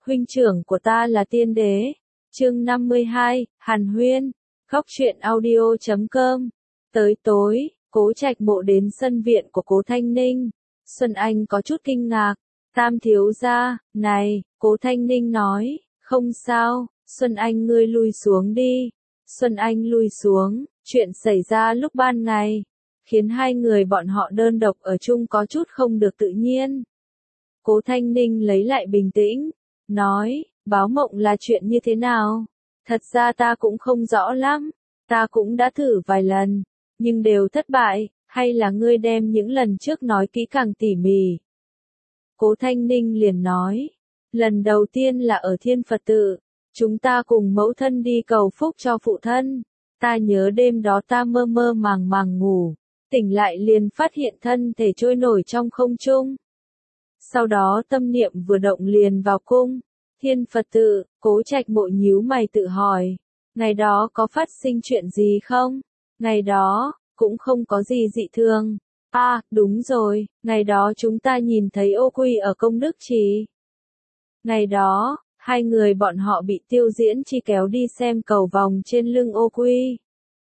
huynh trưởng của ta là tiên đế. Chương 52, Hàn Huyên. Góc truyện audio.com. Tới tối, Cố Trạch Mộ đến sân viện của Cố Thanh Ninh. Xuân Anh có chút kinh ngạc. Tam thiếu gia, này, Cố Thanh Ninh nói, không sao, Xuân Anh ngươi lui xuống đi. Xuân Anh lui xuống, chuyện xảy ra lúc ban ngày, khiến hai người bọn họ đơn độc ở chung có chút không được tự nhiên. Cố Thanh Ninh lấy lại bình tĩnh, nói, báo mộng là chuyện như thế nào? Thật ra ta cũng không rõ lắm, ta cũng đã thử vài lần, nhưng đều thất bại, hay là ngươi đem những lần trước nói kỹ càng tỉ mỉ? Cố Thanh Ninh liền nói, lần đầu tiên là ở Thiên Phật Tự, chúng ta cùng mẫu thân đi cầu phúc cho phụ thân. Ta nhớ đêm đó ta mơ mơ màng màng ngủ, tỉnh lại liền phát hiện thân thể trôi nổi trong không trung. Sau đó tâm niệm vừa động liền vào cung. Thiên Phật Tự, Cố Trạch Mộ nhíu mày tự hỏi, ngày đó có phát sinh chuyện gì không? Ngày đó, cũng không có gì dị thường. À, đúng rồi, ngày đó chúng ta nhìn thấy Ô Quy ở Công Đức Trì. Ngày đó, hai người bọn họ bị Tiêu Diễn Chi kéo đi xem cầu vòng trên lưng Ô Quy.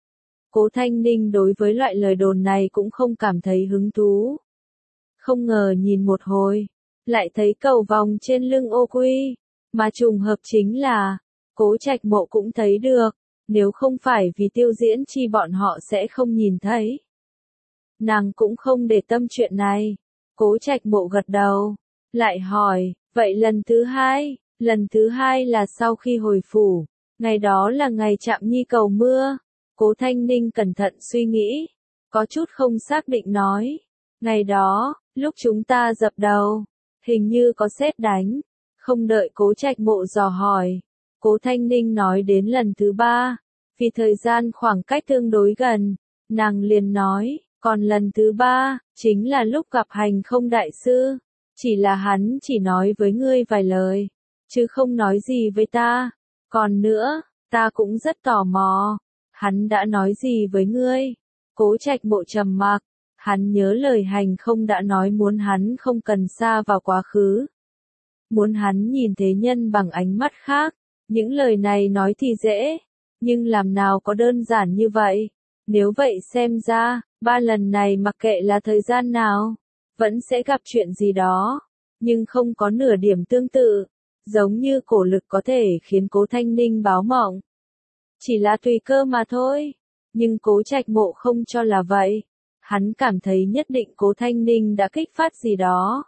Cố Thanh Ninh đối với loại lời đồn này cũng không cảm thấy hứng thú. Không ngờ nhìn một hồi, lại thấy cầu vòng trên lưng Ô Quy, mà trùng hợp chính là, Cố Trạch Mộ cũng thấy được, nếu không phải vì Tiêu Diễn Chi bọn họ sẽ không nhìn thấy. Nàng cũng không để tâm chuyện này. Cố Trạch Mộ gật đầu, lại hỏi, vậy lần thứ hai là sau khi hồi phủ, ngày đó là ngày Trạm Nhi cầu mưa. Cố Thanh Ninh cẩn thận suy nghĩ, có chút không xác định nói, ngày đó, lúc chúng ta dập đầu, hình như có sét đánh. Không đợi Cố Trạch Mộ dò hỏi, Cố Thanh Ninh nói đến lần thứ ba, vì thời gian khoảng cách tương đối gần, nàng liền nói, còn lần thứ ba, chính là lúc gặp Hành Không đại sư, chỉ là hắn chỉ nói với ngươi vài lời, chứ không nói gì với ta. Còn nữa, ta cũng rất tò mò, hắn đã nói gì với ngươi? Cố Trạch Mộ trầm mặc, hắn nhớ lời Hành Không đã nói muốn hắn không cần xa vào quá khứ, muốn hắn nhìn thế nhân bằng ánh mắt khác. Những lời này nói thì dễ, nhưng làm nào có đơn giản như vậy. Nếu vậy xem ra, ba lần này mặc kệ là thời gian nào, vẫn sẽ gặp chuyện gì đó, nhưng không có nửa điểm tương tự, giống như cổ lực có thể khiến Cố Thanh Ninh báo mộng. Chỉ là tùy cơ mà thôi, nhưng Cố Trạch Mộ không cho là vậy. Hắn cảm thấy nhất định Cố Thanh Ninh đã kích phát gì đó.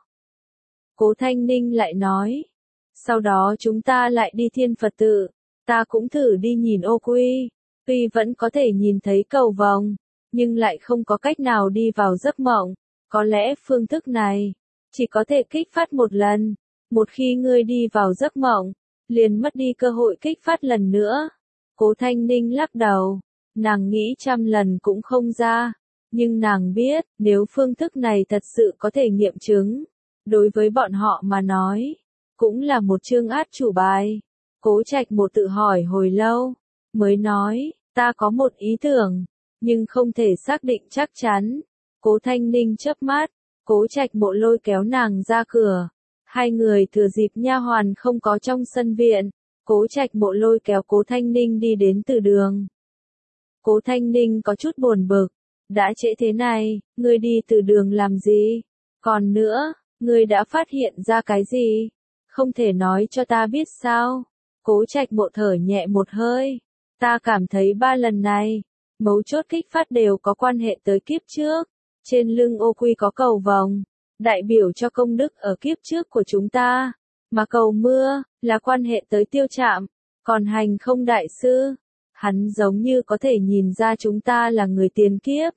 Cố Thanh Ninh lại nói, sau đó chúng ta lại đi Thiên Phật Tự, ta cũng thử đi nhìn Ô Quy, tuy vẫn có thể nhìn thấy cầu vồng, nhưng lại không có cách nào đi vào giấc mộng. Có lẽ phương thức này chỉ có thể kích phát một lần, một khi ngươi đi vào giấc mộng, liền mất đi cơ hội kích phát lần nữa. Cố Thanh Ninh lắc đầu, nàng nghĩ trăm lần cũng không ra, nhưng nàng biết, nếu phương thức này thật sự có thể nghiệm chứng, đối với bọn họ mà nói, cũng là một chương át chủ bài. Cố Trạch Mộ tự hỏi hồi lâu, mới nói, ta có một ý tưởng, nhưng không thể xác định chắc chắn. Cố Thanh Ninh chớp mắt, Cố Trạch Mộ lôi kéo nàng ra cửa. Hai người thừa dịp nha hoàn không có trong sân viện, Cố Trạch Mộ lôi kéo Cố Thanh Ninh đi đến từ đường. Cố Thanh Ninh có chút buồn bực, đã trễ thế này, ngươi đi từ đường làm gì? Còn nữa, ngươi đã phát hiện ra cái gì? Không thể nói cho ta biết sao? Cố Trạch Mộ thở nhẹ một hơi, ta cảm thấy ba lần này, mấu chốt kích phát đều có quan hệ tới kiếp trước. Trên lưng Ô Quy có cầu vồng, đại biểu cho công đức ở kiếp trước của chúng ta, mà cầu mưa là quan hệ tới Tiêu Trạm. Còn Hành Không đại sư, hắn giống như có thể nhìn ra chúng ta là người tiền kiếp.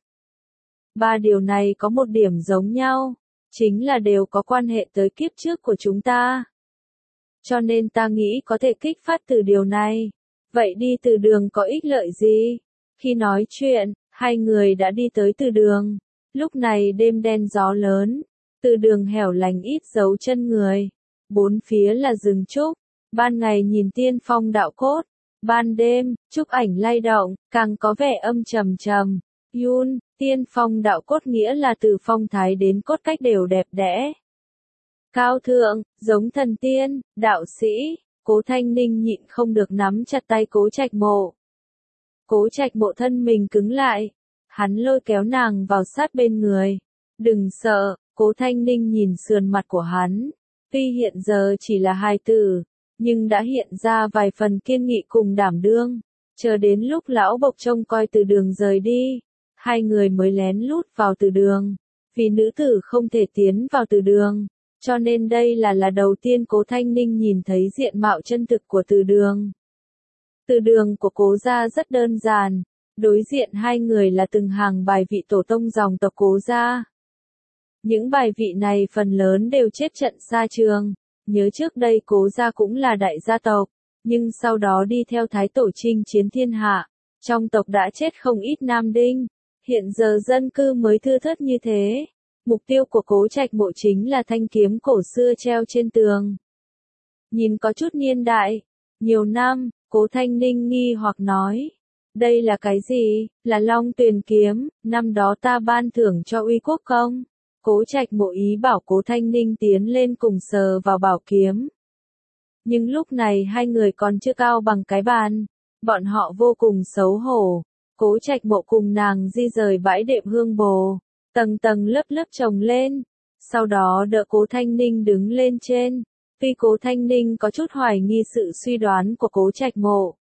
Ba điều này có một điểm giống nhau, chính là đều có quan hệ tới kiếp trước của chúng ta. Cho nên ta nghĩ có thể kích phát từ điều này. Vậy đi từ đường có ích lợi gì? Khi nói chuyện, hai người đã đi tới từ đường. Lúc này đêm đen gió lớn, từ đường hẻo lánh ít dấu chân người. Bốn phía là rừng trúc, ban ngày nhìn tiên phong đạo cốt, ban đêm, trúc ảnh lay động, càng có vẻ âm trầm trầm. Yun, tiên phong đạo cốt nghĩa là từ phong thái đến cốt cách đều đẹp đẽ. cao thượng, giống thần tiên, đạo sĩ. Cố Thanh Ninh nhịn không được nắm chặt tay Cố Trạch Mộ. Cố Trạch Mộ thân mình cứng lại, hắn lôi kéo nàng vào sát bên người. Đừng sợ, Cố Thanh Ninh nhìn sườn mặt của hắn, tuy hiện giờ chỉ là hài tử, nhưng đã hiện ra vài phần kiên nghị cùng đảm đương. Chờ đến lúc lão Bộc trông coi Từ Đường rời đi, hai người mới lén lút vào Từ Đường. Vì nữ tử không thể tiến vào Từ Đường, cho nên đây là đầu tiên Cố Thanh Ninh nhìn thấy diện mạo chân thực của Từ Đường. Từ Đường của Cố gia rất đơn giản, đối diện hai người là từng hàng bài vị tổ tông dòng tộc Cố gia. Những bài vị này phần lớn đều chết trận xa trường. Nhớ trước đây Cố gia cũng là đại gia tộc, nhưng sau đó đi theo Thái Tổ chinh chiến thiên hạ, trong tộc đã chết không ít nam đinh. Hiện giờ dân cư mới thưa thớt như thế. Mục tiêu của Cố Trạch Mộ chính là thanh kiếm cổ xưa treo trên tường. Nhìn có chút niên đại, nhiều năm, Cố Thanh Ninh nghi hoặc nói. Đây là cái gì? Là Long Tuyền kiếm, năm đó ta ban thưởng cho Uy Quốc công. Cố Trạch Mộ ý bảo Cố Thanh Ninh tiến lên cùng sờ vào bảo kiếm. Nhưng lúc này hai người còn chưa cao bằng cái bàn, bọn họ vô cùng xấu hổ. Cố Trạch Mộ cùng nàng di rời bãi đệm hương bồ, tầng tầng lớp lớp chồng lên, sau đó đỡ Cố Thanh Ninh đứng lên trên. Tuy Cố Thanh Ninh có chút hoài nghi sự suy đoán của Cố Trạch Mộ,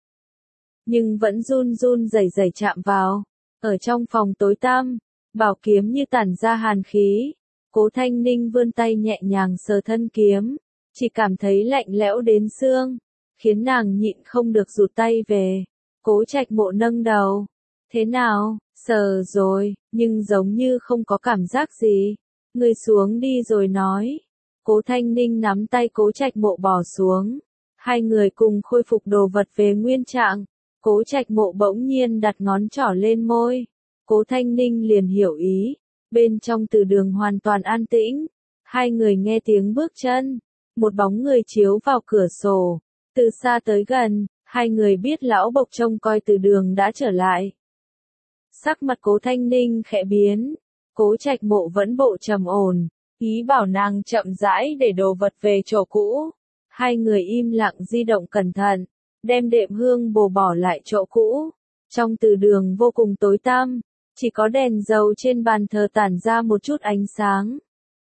nhưng vẫn run run rẩy rẩy chạm vào. Ở trong phòng tối tăm, bảo kiếm như tản ra hàn khí. Cố Thanh Ninh vươn tay nhẹ nhàng sờ thân kiếm, chỉ cảm thấy lạnh lẽo đến xương, khiến nàng nhịn không được rụt tay về. Cố Trạch Mộ nâng đầu. Thế nào, sờ rồi, nhưng giống như không có cảm giác gì. Người xuống đi rồi nói. Cố Thanh Ninh nắm tay Cố Trạch Mộ bỏ xuống. Hai người cùng khôi phục đồ vật về nguyên trạng. Cố Trạch Mộ bỗng nhiên đặt ngón trỏ lên môi. Cố Thanh Ninh liền hiểu ý. Bên trong Từ Đường hoàn toàn an tĩnh. Hai người nghe tiếng bước chân. Một bóng người chiếu vào cửa sổ. Từ xa tới gần, hai người biết lão Bộc trông coi Từ Đường đã trở lại. Sắc mặt Cố Thanh Ninh khẽ biến. Cố Trạch Mộ vẫn bộ trầm ổn, ý bảo nàng chậm rãi để đồ vật về chỗ cũ. Hai người im lặng di động cẩn thận, đem đệm hương bồ bỏ lại chỗ cũ. Trong Từ Đường vô cùng tối tăm, chỉ có đèn dầu trên bàn thờ tản ra một chút ánh sáng.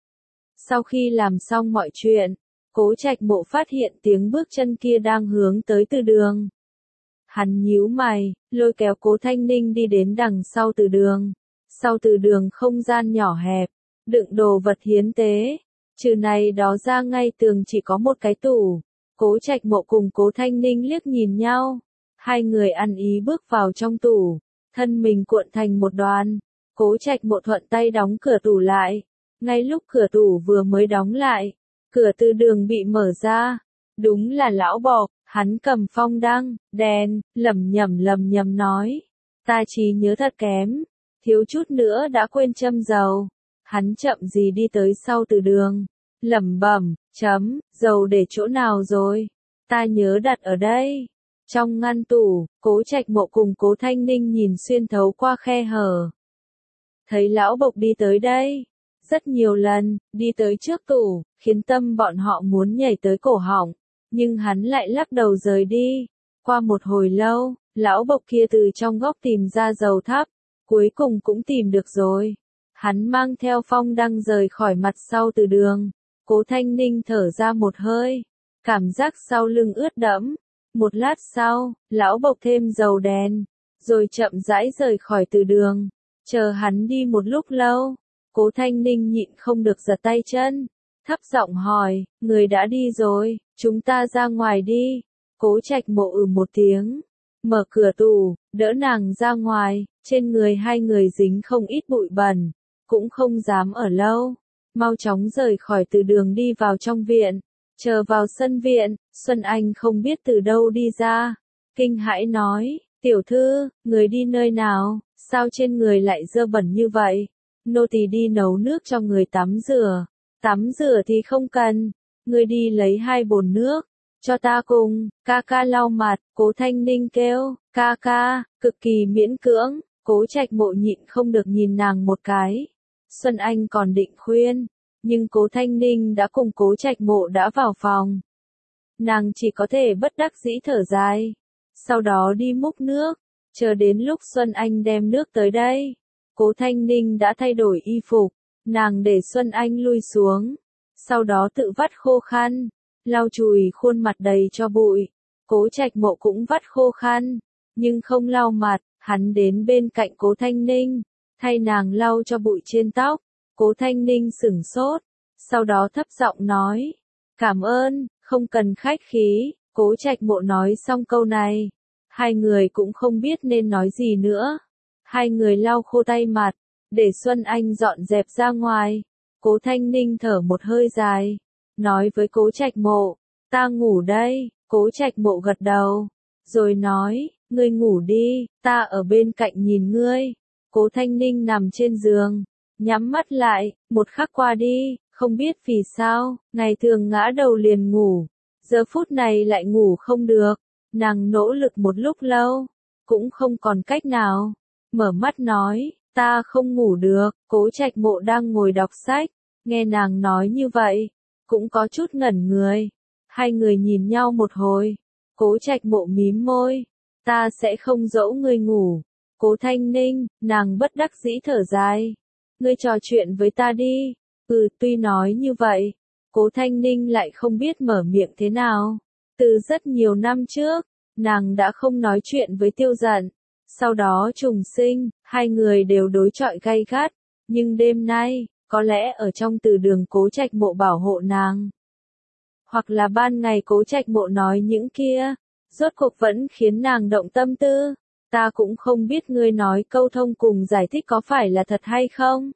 Sau khi làm xong mọi chuyện, Cố Trạch Mộ phát hiện tiếng bước chân kia đang hướng tới Từ Đường. Hắn nhíu mày, lôi kéo Cố Thanh Ninh đi đến đằng sau Từ Đường. Sau Từ Đường không gian nhỏ hẹp, đựng đồ vật hiến tế. Trừ này đó ra ngay tường chỉ có một cái tủ. Cố Trạch Mộ cùng Cố Thanh Ninh liếc nhìn nhau. Hai người ăn ý bước vào trong tủ, thân mình cuộn thành một đoàn. Cố Trạch Mộ thuận tay đóng cửa tủ lại. Ngay lúc cửa tủ vừa mới đóng lại, cửa Từ Đường bị mở ra. Đúng là lão Bộc. Hắn cầm phong đăng, đèn, lẩm nhẩm nói. Ta trí nhớ thật kém, thiếu chút nữa đã quên châm dầu. Hắn chậm gì đi tới sau Từ Đường, lẩm bẩm, dầu để chỗ nào rồi? Ta nhớ đặt ở đây. Trong ngăn tủ, Cố Trạch Mộ cùng Cố Thanh Ninh nhìn xuyên thấu qua khe hở. Thấy lão Bộc đi tới đây, rất nhiều lần, đi tới trước tủ, khiến tâm bọn họ muốn nhảy tới cổ họng. Nhưng hắn lại lắc đầu rời đi. Qua một hồi lâu, lão Bộc kia từ trong góc tìm ra dầu thắp, cuối cùng cũng tìm được rồi. Hắn mang theo phong đăng rời khỏi mặt sau Từ Đường. Cố Thanh Ninh thở ra một hơi, cảm giác sau lưng ướt đẫm. Một lát sau, lão Bộc thêm dầu đèn, rồi chậm rãi rời khỏi Từ Đường. Chờ hắn đi một lúc lâu, Cố Thanh Ninh nhịn không được giật tay chân, thấp giọng hỏi, người đã đi rồi, chúng ta ra ngoài đi. Cố Trạch Mộ một tiếng, mở cửa tủ, đỡ nàng ra ngoài. Trên người hai người dính không ít bụi bẩn, cũng không dám ở lâu, mau chóng rời khỏi Từ Đường đi vào trong viện. Chờ vào sân viện, Xuân Anh không biết từ đâu đi ra, kinh hãi nói, tiểu thư, người đi nơi nào, sao trên người lại dơ bẩn như vậy? Nô tỳ đi nấu nước cho người tắm rửa thì không cần, người đi lấy 2 bồn nước, cho ta cùng, ca ca lau mặt. Cố Thanh Ninh kêu, ca ca, cực kỳ miễn cưỡng. Cố Trạch Mộ nhịn không được nhìn nàng một cái. Xuân Anh còn định khuyên, nhưng Cố Thanh Ninh đã cùng Cố Trạch Mộ đã vào phòng. Nàng chỉ có thể bất đắc dĩ thở dài, sau đó đi múc nước, chờ đến lúc Xuân Anh đem nước tới đây. Cố Thanh Ninh đã thay đổi y phục, nàng để Xuân Anh lui xuống, sau đó tự vắt khô khăn, lau chùi khuôn mặt đầy cho bụi. Cố Trạch Mộ cũng vắt khô khăn, nhưng không lau mặt, hắn đến bên cạnh Cố Thanh Ninh, thay nàng lau cho bụi trên tóc. Cố Thanh Ninh sửng sốt, sau đó thấp giọng nói, cảm ơn, không cần khách khí. Cố Trạch Mộ nói xong câu này, hai người cũng không biết nên nói gì nữa. Hai người lau khô tay mặt, để Xuân Anh dọn dẹp ra ngoài. Cố Thanh Ninh thở một hơi dài, nói với Cố Trạch Mộ, ta ngủ đây. Cố Trạch Mộ gật đầu, rồi nói, ngươi ngủ đi, ta ở bên cạnh nhìn ngươi. Cố Thanh Ninh nằm trên giường, nhắm mắt lại, một khắc qua đi, không biết vì sao, ngày thường ngã đầu liền ngủ, giờ phút này lại ngủ không được. Nàng nỗ lực một lúc lâu, cũng không còn cách nào, mở mắt nói, ta không ngủ được. Cố Trạch Mộ đang ngồi đọc sách, nghe nàng nói như vậy, cũng có chút ngẩn người. Hai người nhìn nhau một hồi, Cố Trạch Mộ mím môi, ta sẽ không dỗ ngươi ngủ. Cố Thanh Ninh, nàng bất đắc dĩ thở dài, ngươi trò chuyện với ta đi. Tuy nói như vậy, Cố Thanh Ninh lại không biết mở miệng thế nào. Từ rất nhiều năm trước, nàng đã không nói chuyện với Tiêu Dận, sau đó trùng sinh, hai người đều đối chọi gay gắt, nhưng đêm nay, có lẽ ở trong từ đường Cố Trạch Mộ bảo hộ nàng, hoặc là ban ngày Cố Trạch Mộ nói những kia, rốt cuộc vẫn khiến nàng động tâm tư. Ta cũng không biết ngươi nói câu thông cùng giải thích có phải là thật hay không.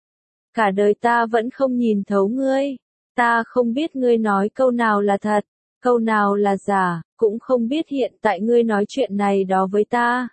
Cả đời ta vẫn không nhìn thấu ngươi, ta không biết ngươi nói câu nào là thật, câu nào là giả, cũng không biết hiện tại ngươi nói chuyện này đó với ta,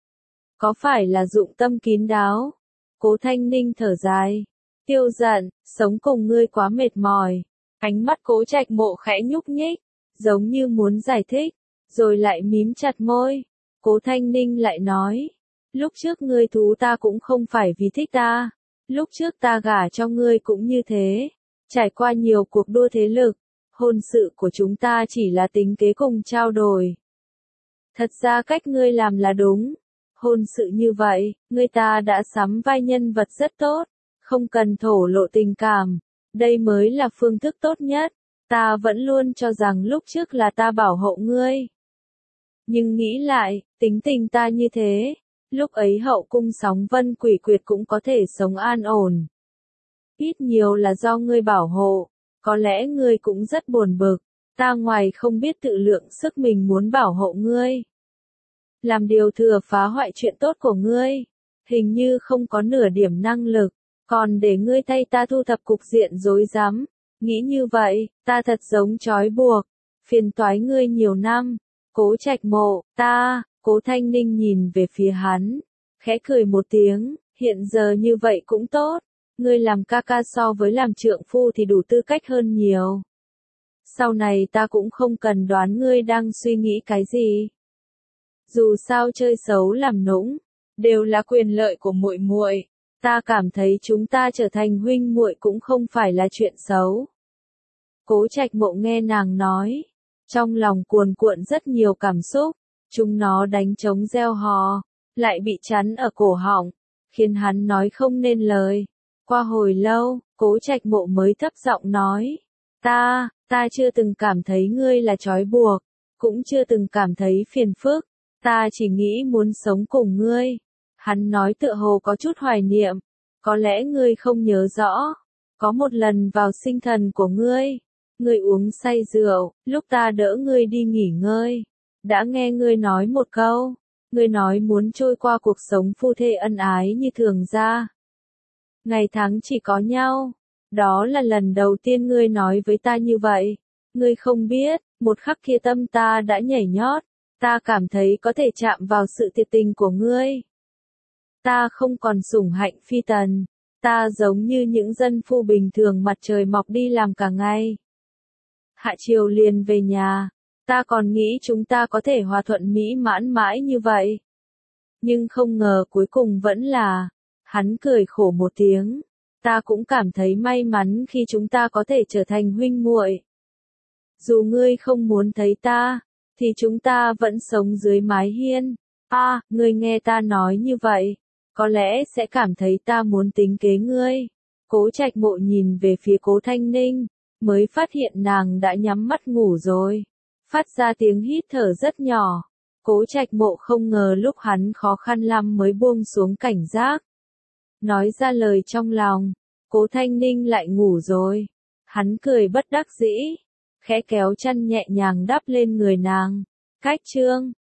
có phải là dụng tâm kín đáo. Cố Thanh Ninh thở dài, Tiêu Dận, sống cùng ngươi quá mệt mỏi. Ánh mắt Cố Trạch Mộ khẽ nhúc nhích, giống như muốn giải thích, rồi lại mím chặt môi. Cố Thanh Ninh lại nói, lúc trước ngươi thú ta cũng không phải vì thích ta, lúc trước ta gả cho ngươi cũng như thế, trải qua nhiều cuộc đua thế lực, hôn sự của chúng ta chỉ là tính kế cùng trao đổi. Thật ra cách ngươi làm là đúng, hôn sự như vậy, ngươi ta đã sắm vai nhân vật rất tốt, không cần thổ lộ tình cảm, đây mới là phương thức tốt nhất. Ta vẫn luôn cho rằng lúc trước là ta bảo hộ ngươi. Nhưng nghĩ lại, tính tình ta như thế, lúc ấy hậu cung sóng vân quỷ quyệt cũng có thể sống an ổn. Ít nhiều là do ngươi bảo hộ, có lẽ ngươi cũng rất buồn bực, ta ngoài không biết tự lượng sức mình muốn bảo hộ ngươi, làm điều thừa phá hoại chuyện tốt của ngươi, hình như không có nửa điểm năng lực, còn để ngươi thay ta thu thập cục diện rối rắm. Nghĩ như vậy, ta thật giống trói buộc, phiền toái ngươi nhiều năm. Cố Trạch Mộ, ta. Cố Thanh Ninh nhìn về phía hắn, khẽ cười một tiếng, hiện giờ như vậy cũng tốt, ngươi làm ca ca so với làm trượng phu thì đủ tư cách hơn nhiều. Sau này ta cũng không cần đoán ngươi đang suy nghĩ cái gì. Dù sao chơi xấu làm nũng, đều là quyền lợi của muội muội, ta cảm thấy chúng ta trở thành huynh muội cũng không phải là chuyện xấu. Cố Trạch Mộ nghe nàng nói, trong lòng cuồn cuộn rất nhiều cảm xúc, chúng nó đánh trống reo hò, lại bị chắn ở cổ họng, khiến hắn nói không nên lời. Qua hồi lâu, Cố Trạch Mộ mới thấp giọng nói, ta chưa từng cảm thấy ngươi là trói buộc, cũng chưa từng cảm thấy phiền phức, ta chỉ nghĩ muốn sống cùng ngươi. Hắn nói tựa hồ có chút hoài niệm, có lẽ ngươi không nhớ rõ, có một lần vào sinh thần của ngươi uống say rượu, lúc ta đỡ ngươi đi nghỉ ngơi, đã nghe ngươi nói một câu, ngươi nói muốn trôi qua cuộc sống phu thê ân ái như thường ra. Ngày tháng chỉ có nhau, đó là lần đầu tiên ngươi nói với ta như vậy, ngươi không biết, một khắc kia tâm ta đã nhảy nhót, ta cảm thấy có thể chạm vào sự thiệt tình của ngươi. Ta không còn sủng hạnh phi tần, ta giống như những dân phu bình thường mặt trời mọc đi làm cả ngày, hạ chiều liền về nhà, ta còn nghĩ chúng ta có thể hòa thuận mỹ mãn mãi như vậy. Nhưng không ngờ cuối cùng vẫn là, hắn cười khổ một tiếng, Ta cũng cảm thấy may mắn khi chúng ta có thể trở thành huynh muội. Dù ngươi không muốn thấy ta, thì chúng ta vẫn sống dưới mái hiên. Ngươi nghe ta nói như vậy, có lẽ sẽ cảm thấy ta muốn tính kế ngươi. Cố Trạch Mộ nhìn về phía Cố Thanh Ninh, mới phát hiện nàng đã nhắm mắt ngủ rồi. Phát ra tiếng hít thở rất nhỏ. Cố Trạch Mộ không ngờ lúc hắn khó khăn lắm mới buông xuống cảnh giác. Nói ra lời trong lòng, Cố Thanh Ninh lại ngủ rồi. Hắn cười bất đắc dĩ, khẽ kéo chăn nhẹ nhàng đắp lên người nàng. Cách chương